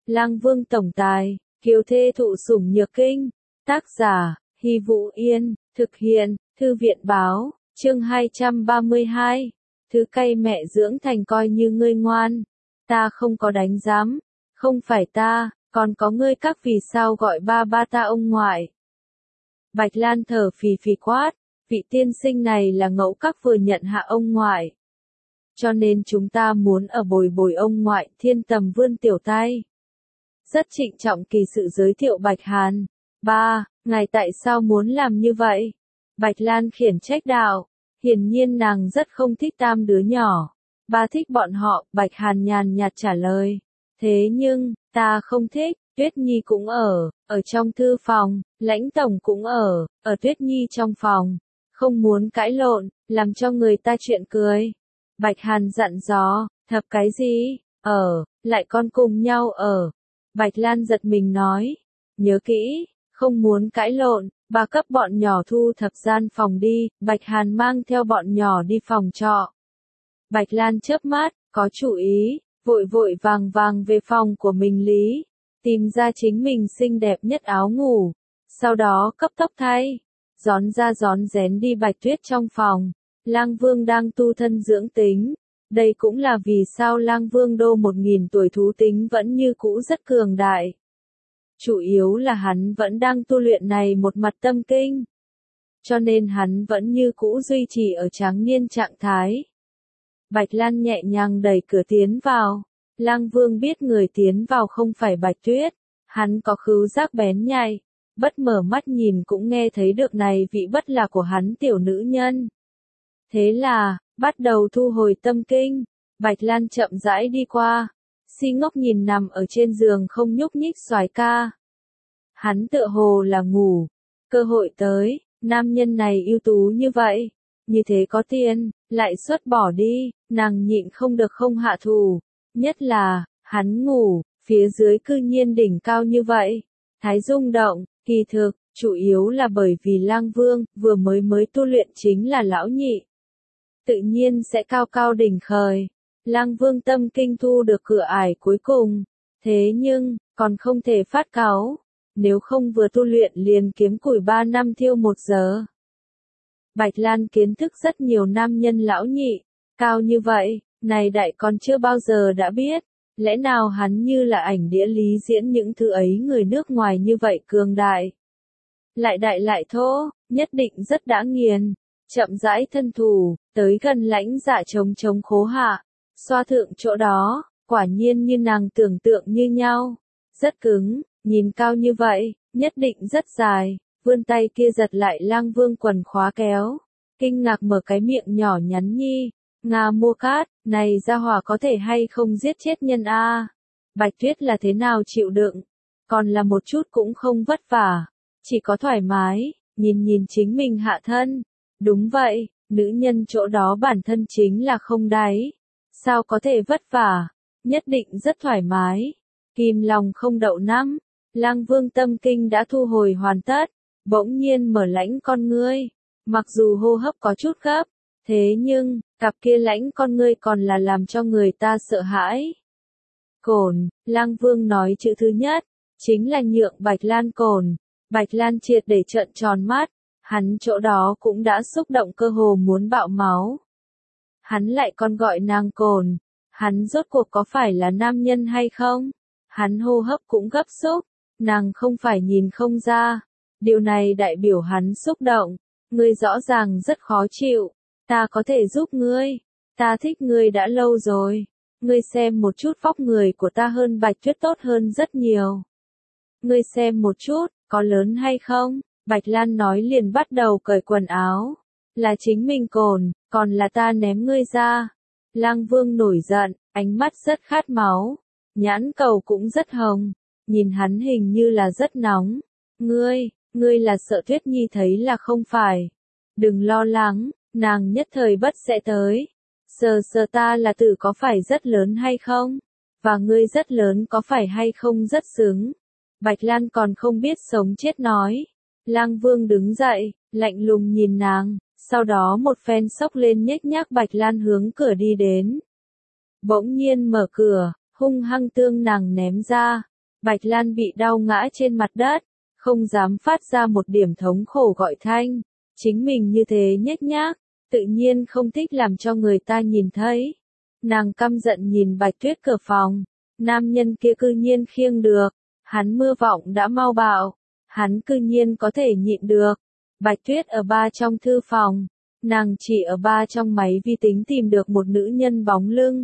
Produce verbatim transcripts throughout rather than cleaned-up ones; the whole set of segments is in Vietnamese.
Lang Vương tổng tài, kiều thê thụ sủng nhược kinh. Tác giả, Hy Vũ Yên, thực hiện, Thư viện báo, chương hai trăm ba mươi hai. Thứ cay mẹ dưỡng thành coi như ngươi ngoan. Ta không có đánh giám, không phải ta, còn có ngươi các vì sao gọi ba ba ta ông ngoại. Bạch Lan thở phì phì quát, vị tiên sinh này là ngẫu các vừa nhận hạ ông ngoại. Cho nên chúng ta muốn ở bồi bồi ông ngoại. Thiên Tầm vươn tiểu tay, rất trịnh trọng kỳ sự giới thiệu Bạch Hàn. Ba, ngài tại sao muốn làm như vậy? Bạch Lan khiển trách đạo, hiển nhiên nàng rất không thích tam đứa nhỏ. Ba thích bọn họ, Bạch Hàn nhàn nhạt trả lời. Thế nhưng, ta không thích. Tuyết Nhi cũng ở, ở trong thư phòng, Lãnh Tổng cũng ở, ở Tuyết Nhi trong phòng. Không muốn cãi lộn, làm cho người ta chuyện cười. Bạch Hàn dặn dò, thập cái gì? Ở, lại con cùng nhau ở. Bạch Lan giật mình nói, nhớ kỹ, không muốn cãi lộn, bà cấp bọn nhỏ thu thập gian phòng đi. Bạch Hàn mang theo bọn nhỏ đi phòng trọ. Bạch Lan chớp mắt, có chủ ý, vội vội vàng vàng về phòng của mình lý, tìm ra chính mình xinh đẹp nhất áo ngủ, sau đó cấp tốc thay, rón ra rón rén đi Bạch Tuyết trong phòng. Lang Vương đang tu thân dưỡng tính, đây cũng là vì sao Lang Vương đô một nghìn tuổi thú tính vẫn như cũ rất cường đại. Chủ yếu là hắn vẫn đang tu luyện này một mặt tâm kinh, cho nên hắn vẫn như cũ duy trì ở tráng niên trạng thái. Bạch Lan nhẹ nhàng đẩy cửa tiến vào. Lang Vương biết người tiến vào không phải Bạch Tuyết, hắn có khứu giác bén nhạy, bất mở mắt nhìn cũng nghe thấy được này vị bất là của hắn tiểu nữ nhân. Thế là, bắt đầu thu hồi tâm kinh. Bạch Lan chậm rãi đi qua, si ngốc nhìn nằm ở trên giường không nhúc nhích soái ca. Hắn tựa hồ là ngủ. Cơ hội tới, nam nhân này ưu tú như vậy, như thế có tiền, lại xuất bỏ đi, nàng nhịn không được không hạ thủ. Nhất là, hắn ngủ, phía dưới cư nhiên đỉnh cao như vậy. Thái rung động, kỳ thực, chủ yếu là bởi vì Lang Vương, vừa mới mới tu luyện chính là lão nhị. Tự nhiên sẽ cao cao đỉnh khởi. Lang Vương tâm kinh thu được cửa ải cuối cùng. Thế nhưng, còn không thể phát cáu. Nếu không vừa tu luyện liền kiếm củi ba năm thiêu một giờ. Bạch Lan kiến thức rất nhiều nam nhân lão nhị, cao như vậy. Này đại còn chưa bao giờ đã biết, lẽ nào hắn như là ảnh đĩa lý diễn những thứ ấy người nước ngoài như vậy cường đại. Lại đại lại thô, nhất định rất đã nghiền, chậm rãi thân thủ, tới gần Lãnh Dạ chống chống khố hạ, xoa thượng chỗ đó, quả nhiên như nàng tưởng tượng như nhau, rất cứng, nhìn cao như vậy, nhất định rất dài, vươn tay kia giật lại Lang Vương quần khóa kéo, kinh ngạc mở cái miệng nhỏ nhắn nhi. Nga Mua Cát, này gia hỏa có thể hay không giết chết nhân a? Bạch Tuyết là thế nào chịu đựng? Còn là một chút cũng không vất vả, chỉ có thoải mái, nhìn nhìn chính mình hạ thân. Đúng vậy, nữ nhân chỗ đó bản thân chính là không đáy. Sao có thể vất vả? Nhất định rất thoải mái. Kim lòng không đậu năm. Lang Vương tâm kinh đã thu hồi hoàn tất, bỗng nhiên mở lãnh con ngươi. Mặc dù hô hấp có chút gấp, thế nhưng, cặp kia lãnh con ngươi còn là làm cho người ta sợ hãi. Cồn, Lang Vương nói chữ thứ nhất, chính là nhượng Bạch Lan cồn. Bạch Lan triệt để trợn tròn mắt, hắn chỗ đó cũng đã xúc động cơ hồ muốn bạo máu. Hắn lại còn gọi nàng cồn, hắn rốt cuộc có phải là nam nhân hay không? Hắn hô hấp cũng gấp xúc, nàng không phải nhìn không ra. Điều này đại biểu hắn xúc động, ngươi rõ ràng rất khó chịu. Ta có thể giúp ngươi, ta thích ngươi đã lâu rồi, ngươi xem một chút vóc người của ta hơn Bạch Tuyết tốt hơn rất nhiều. Ngươi xem một chút, có lớn hay không? Bạch Lan nói liền bắt đầu cởi quần áo. Là chính mình cồn, còn là ta ném ngươi ra. Lang Vương nổi giận, ánh mắt rất khát máu, nhãn cầu cũng rất hồng, nhìn hắn hình như là rất nóng. Ngươi, ngươi là sợ Tuyết Nhi thấy là không phải. Đừng lo lắng. Nàng nhất thời bất sẽ tới. Sờ sờ ta là tử có phải rất lớn hay không? Và ngươi rất lớn có phải hay không rất sướng? Bạch Lan còn không biết sống chết nói. Lang Vương đứng dậy, lạnh lùng nhìn nàng, sau đó một phen xốc lên nhếch nhác Bạch Lan hướng cửa đi đến. Bỗng nhiên mở cửa, hung hăng tương nàng ném ra. Bạch Lan bị đau ngã trên mặt đất, không dám phát ra một điểm thống khổ gọi thanh. Chính mình như thế nhếch nhác, tự nhiên không thích làm cho người ta nhìn thấy. Nàng căm giận nhìn Bạch Tuyết cửa phòng, nam nhân kia cư nhiên khiêng được, hắn mưa vọng đã mau bạo, hắn cư nhiên có thể nhịn được. Bạch Tuyết ở ba trong thư phòng, nàng chỉ ở ba trong máy vi tính tìm được một nữ nhân bóng lưng.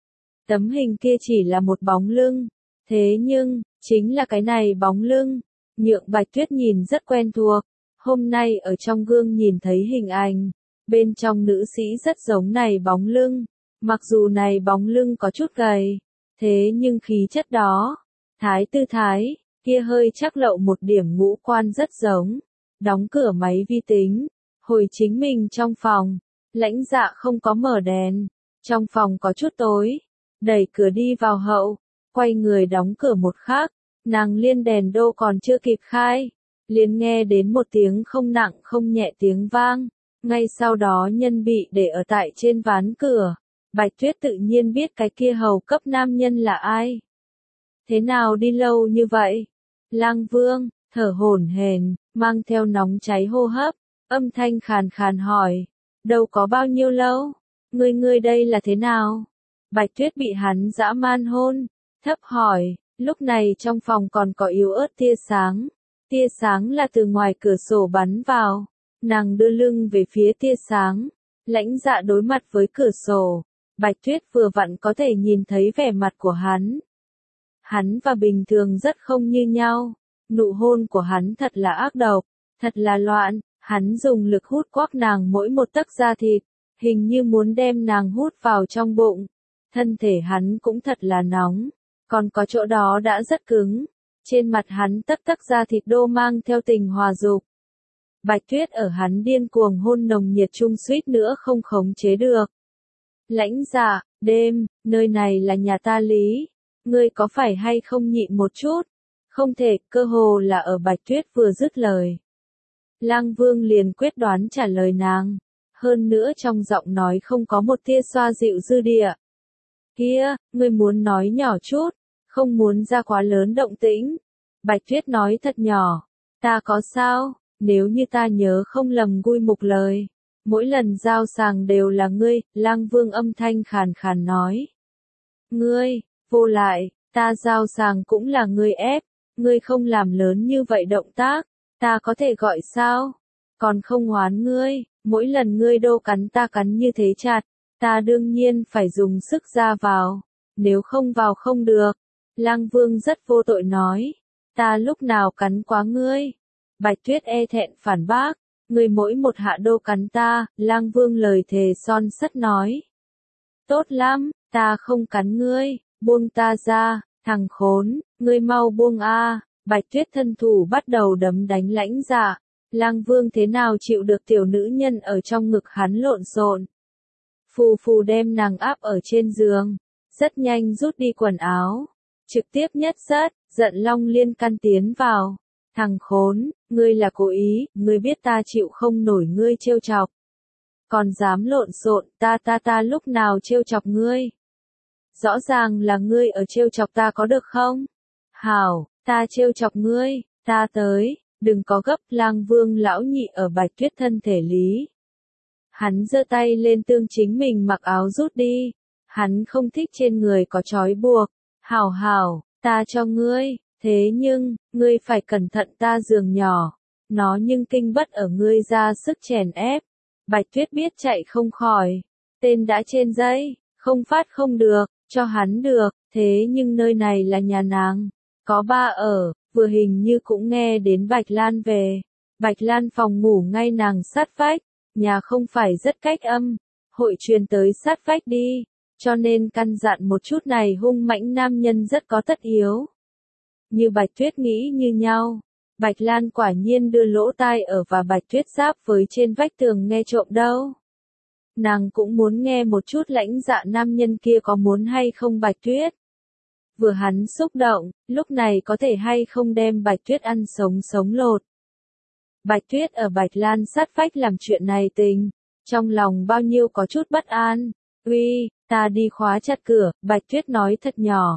Tấm hình kia chỉ là một bóng lưng, thế nhưng, chính là cái này bóng lưng, nhượng Bạch Tuyết nhìn rất quen thuộc. Hôm nay ở trong gương nhìn thấy hình ảnh, bên trong nữ sĩ rất giống này bóng lưng, mặc dù này bóng lưng có chút gầy, thế nhưng khí chất đó, thái tư thái, kia hơi chắc lậu một điểm ngũ quan rất giống. Đóng cửa máy vi tính, hồi chính mình trong phòng, Lãnh Dạ không có mở đèn, trong phòng có chút tối, đẩy cửa đi vào hậu, quay người đóng cửa một khắc, nàng liên đèn đô còn chưa kịp khai, liền nghe đến một tiếng không nặng không nhẹ tiếng vang, ngay sau đó nhân bị để ở tại trên ván cửa. Bạch Tuyết tự nhiên biết cái kia hầu cấp nam nhân là ai. Thế nào đi lâu như vậy? Lang Vương, thở hổn hển, mang theo nóng cháy hô hấp, âm thanh khàn khàn hỏi, đâu có bao nhiêu lâu? Ngươi ngươi đây là thế nào? Bạch Tuyết bị hắn dã man hôn, thấp hỏi, lúc này trong phòng còn có yếu ớt tia sáng. Tia sáng là từ ngoài cửa sổ bắn vào, nàng đưa lưng về phía tia sáng, Lãnh Dạ đối mặt với cửa sổ, Bạch Tuyết vừa vặn có thể nhìn thấy vẻ mặt của hắn. Hắn và bình thường rất không như nhau, nụ hôn của hắn thật là ác độc, thật là loạn, hắn dùng lực hút quắc nàng mỗi một tấc da thịt, hình như muốn đem nàng hút vào trong bụng. Thân thể hắn cũng thật là nóng, còn có chỗ đó đã rất cứng. Trên mặt hắn tấc tấc da thịt đô mang theo tình hòa dục. Bạch Tuyết ở hắn điên cuồng hôn nồng nhiệt chung suýt nữa không khống chế được. Lãnh Dạ, đêm, nơi này là nhà ta Lý, ngươi có phải hay không nhịn một chút? Không thể, cơ hồ là ở Bạch Tuyết vừa dứt lời. Lang Vương liền quyết đoán trả lời nàng, hơn nữa trong giọng nói không có một tia xoa dịu dư địa. Kia, ngươi muốn nói nhỏ chút, không muốn ra quá lớn động tĩnh. Bạch Tuyết nói thật nhỏ, ta có sao, nếu như ta nhớ không lầm Gui Mục lời. Mỗi lần giao sàng đều là ngươi, Lang Vương âm thanh khàn khàn nói. Ngươi, vô lại, ta giao sàng cũng là ngươi ép, ngươi không làm lớn như vậy động tác, ta có thể gọi sao? Còn không oán ngươi, mỗi lần ngươi đô cắn ta cắn như thế chặt, ta đương nhiên phải dùng sức ra vào, nếu không vào không được. Lang Vương rất vô tội nói, ta lúc nào cắn quá ngươi? Bạch Tuyết e thẹn phản bác, ngươi mỗi một hạ đô cắn ta, Lang Vương lời thề son sắt nói. Tốt lắm, ta không cắn ngươi, buông ta ra, thằng khốn, ngươi mau buông a. Bạch Tuyết thân thủ bắt đầu đấm đánh Lãnh Dạ, Lang Vương thế nào chịu được tiểu nữ nhân ở trong ngực hắn lộn xộn. Phù phù đem nàng áp ở trên giường, rất nhanh rút đi quần áo, trực tiếp nhất sất, giận Long Liên căn tiến vào. Thằng khốn, ngươi là cố ý, ngươi biết ta chịu không nổi ngươi trêu chọc. Còn dám lộn xộn, ta ta ta lúc nào trêu chọc ngươi? Rõ ràng là ngươi ở trêu chọc ta có được không? Hảo, ta trêu chọc ngươi, ta tới, đừng có gấp. Lang Vương lão nhị ở Bạch Tuyết thân thể lý. Hắn giơ tay lên tương chính mình mặc áo rút đi, hắn không thích trên người có trói buộc. Hảo hảo, ta cho ngươi, thế nhưng, ngươi phải cẩn thận ta giường nhỏ, nó nhưng kinh bất ở ngươi ra sức chèn ép. Bạch Tuyết biết chạy không khỏi, tên đã trên dây, không phát không được, cho hắn được, thế nhưng nơi này là nhà nàng, có ba ở, vừa hình như cũng nghe đến Bạch Lan về. Bạch Lan phòng ngủ ngay nàng sát vách, nhà không phải rất cách âm, hội truyền tới sát vách đi, cho nên căn dặn một chút này hung mãnh nam nhân rất có tất yếu. Như Bạch Tuyết nghĩ như nhau, Bạch Lan quả nhiên đưa lỗ tai ở và Bạch Tuyết giáp với trên vách tường nghe trộm đâu. Nàng cũng muốn nghe một chút Lãnh Dạ nam nhân kia có muốn hay không Bạch Tuyết. Vừa hắn xúc động, lúc này có thể hay không đem Bạch Tuyết ăn sống sống lột. Bạch Tuyết ở Bạch Lan sát vách làm chuyện này tình, trong lòng bao nhiêu có chút bất an. Uy, ta đi khóa chặt cửa, Bạch Tuyết nói thật nhỏ.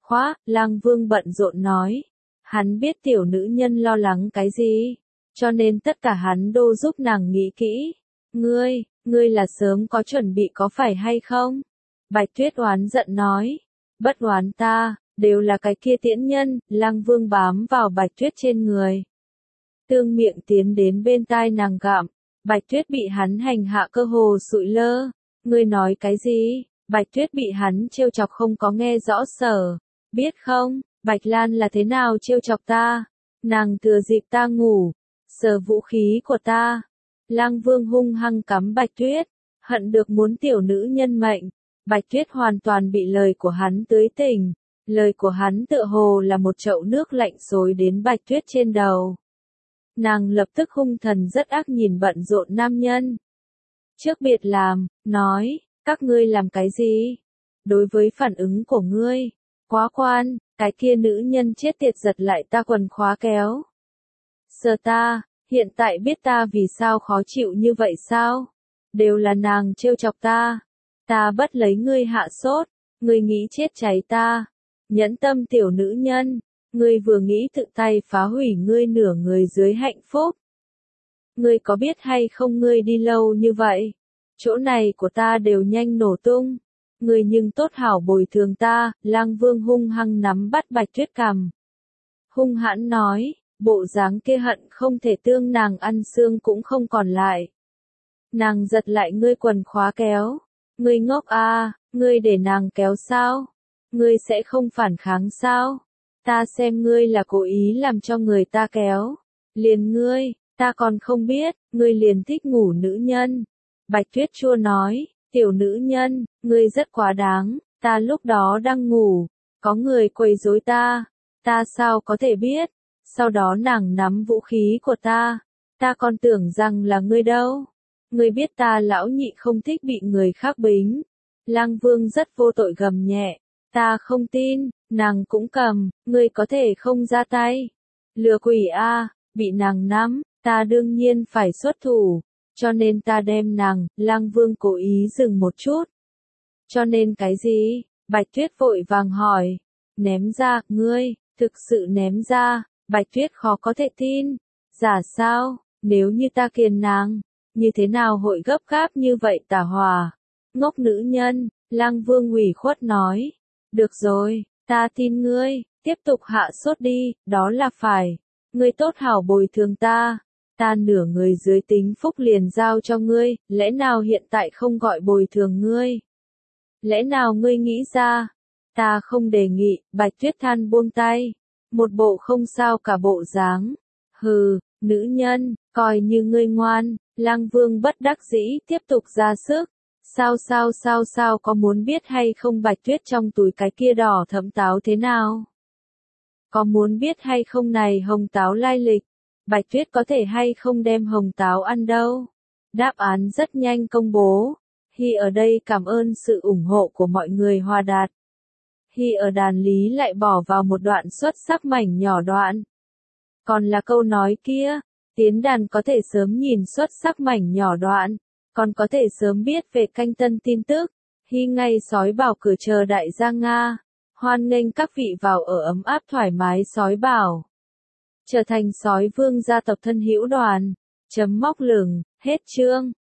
khoác, Lang Vương bận rộn nói. Hắn biết tiểu nữ nhân lo lắng cái gì, cho nên tất cả hắn đô giúp nàng nghĩ kỹ. Ngươi, ngươi là sớm có chuẩn bị có phải hay không? Bạch Tuyết oán giận nói. Bất oán ta, đều là cái kia tiễn nhân, Lang Vương bám vào Bạch Tuyết trên người. Tương miệng tiến đến bên tai nàng gặm, Bạch Tuyết bị hắn hành hạ cơ hồ sụi lơ. Ngươi nói cái gì? Bạch Tuyết bị hắn trêu chọc không có nghe rõ sở. Biết không, Bạch Lan là thế nào trêu chọc ta? Nàng thừa dịp ta ngủ, sờ vũ khí của ta. Lang Vương hung hăng cắm Bạch Tuyết, hận được muốn tiểu nữ nhân mệnh. Bạch Tuyết hoàn toàn bị lời của hắn tưới tỉnh. Lời của hắn tựa hồ là một chậu nước lạnh xối đến Bạch Tuyết trên đầu. Nàng lập tức hung thần rất ác nhìn bận rộn nam nhân. Trước biệt làm, nói, các ngươi làm cái gì? Đối với phản ứng của ngươi, quá quan, cái kia nữ nhân chết tiệt giật lại ta quần khóa kéo. Sờ ta, hiện tại biết ta vì sao khó chịu như vậy sao? Đều là nàng trêu chọc ta. Ta bất lấy ngươi hạ sốt, ngươi nghĩ chết cháy ta. Nhẫn tâm tiểu nữ nhân, ngươi vừa nghĩ tự tay phá hủy ngươi nửa người dưới hạnh phúc. Ngươi có biết hay không ngươi đi lâu như vậy? Chỗ này của ta đều nhanh nổ tung. Ngươi nhưng tốt hảo bồi thường ta, Lang Vương hung hăng nắm bắt Bạch Tuyết cằm. Hung hãn nói, bộ dáng kia hận không thể tương nàng ăn xương cũng không còn lại. Nàng giật lại ngươi quần khóa kéo. Ngươi ngốc à, ngươi để nàng kéo sao? Ngươi sẽ không phản kháng sao? Ta xem ngươi là cố ý làm cho người ta kéo. Liền ngươi, ta còn không biết, ngươi liền thích ngủ nữ nhân. Bạch Tuyết chua nói, tiểu nữ nhân, ngươi rất quá đáng, ta lúc đó đang ngủ, có người quấy rối ta, ta sao có thể biết? Sau đó nàng nắm vũ khí của ta, ta còn tưởng rằng là ngươi đâu. Ngươi biết ta lão nhị không thích bị người khác bính. Lang Vương rất vô tội gầm nhẹ, ta không tin, nàng cũng cầm, ngươi có thể không ra tay. Lừa quỷ a, bị nàng nắm, ta đương nhiên phải xuất thủ, cho nên ta đem nàng. Lang Vương cố ý dừng một chút. Cho nên cái gì? Bạch Tuyết vội vàng hỏi. Ném ra, ngươi, thực sự ném ra. Bạch Tuyết khó có thể tin. Giả sao, nếu như ta kiền nàng, như thế nào hội gấp gáp như vậy tả hòa? Ngốc nữ nhân, Lang Vương ủy khuất nói. Được rồi, ta tin ngươi, tiếp tục hạ sốt đi, đó là phải. Ngươi tốt hảo bồi thường ta. Ta nửa người dưới tính phúc liền giao cho ngươi, lẽ nào hiện tại không gọi bồi thường ngươi? Lẽ nào ngươi nghĩ ra? Ta không đề nghị, Bạch Tuyết than buông tay. Một bộ không sao cả bộ dáng. Hừ, nữ nhân, coi như ngươi ngoan. Lang Vương bất đắc dĩ tiếp tục ra sức. Sao sao sao sao có muốn biết hay không Bạch Tuyết trong túi cái kia đỏ thẫm táo thế nào? Có muốn biết hay không này hồng táo lai lịch? Bạch Tuyết có thể hay không đem hồng táo ăn đâu? Đáp án rất nhanh công bố. Hi ở đây cảm ơn sự ủng hộ của mọi người hòa đạt. Hi ở đàn lý lại bỏ vào một đoạn xuất sắc mảnh nhỏ đoạn. Còn là câu nói kia, tiến đàn có thể sớm nhìn xuất sắc mảnh nhỏ đoạn, còn có thể sớm biết về canh tân tin tức. Hi ngay sói bảo cửa chờ đại gia Nga. Hoan nghênh các vị vào ở ấm áp thoải mái sói bảo. Trở thành sói vương gia tộc thân hữu đoàn. Chấm móc lửng, hết chương.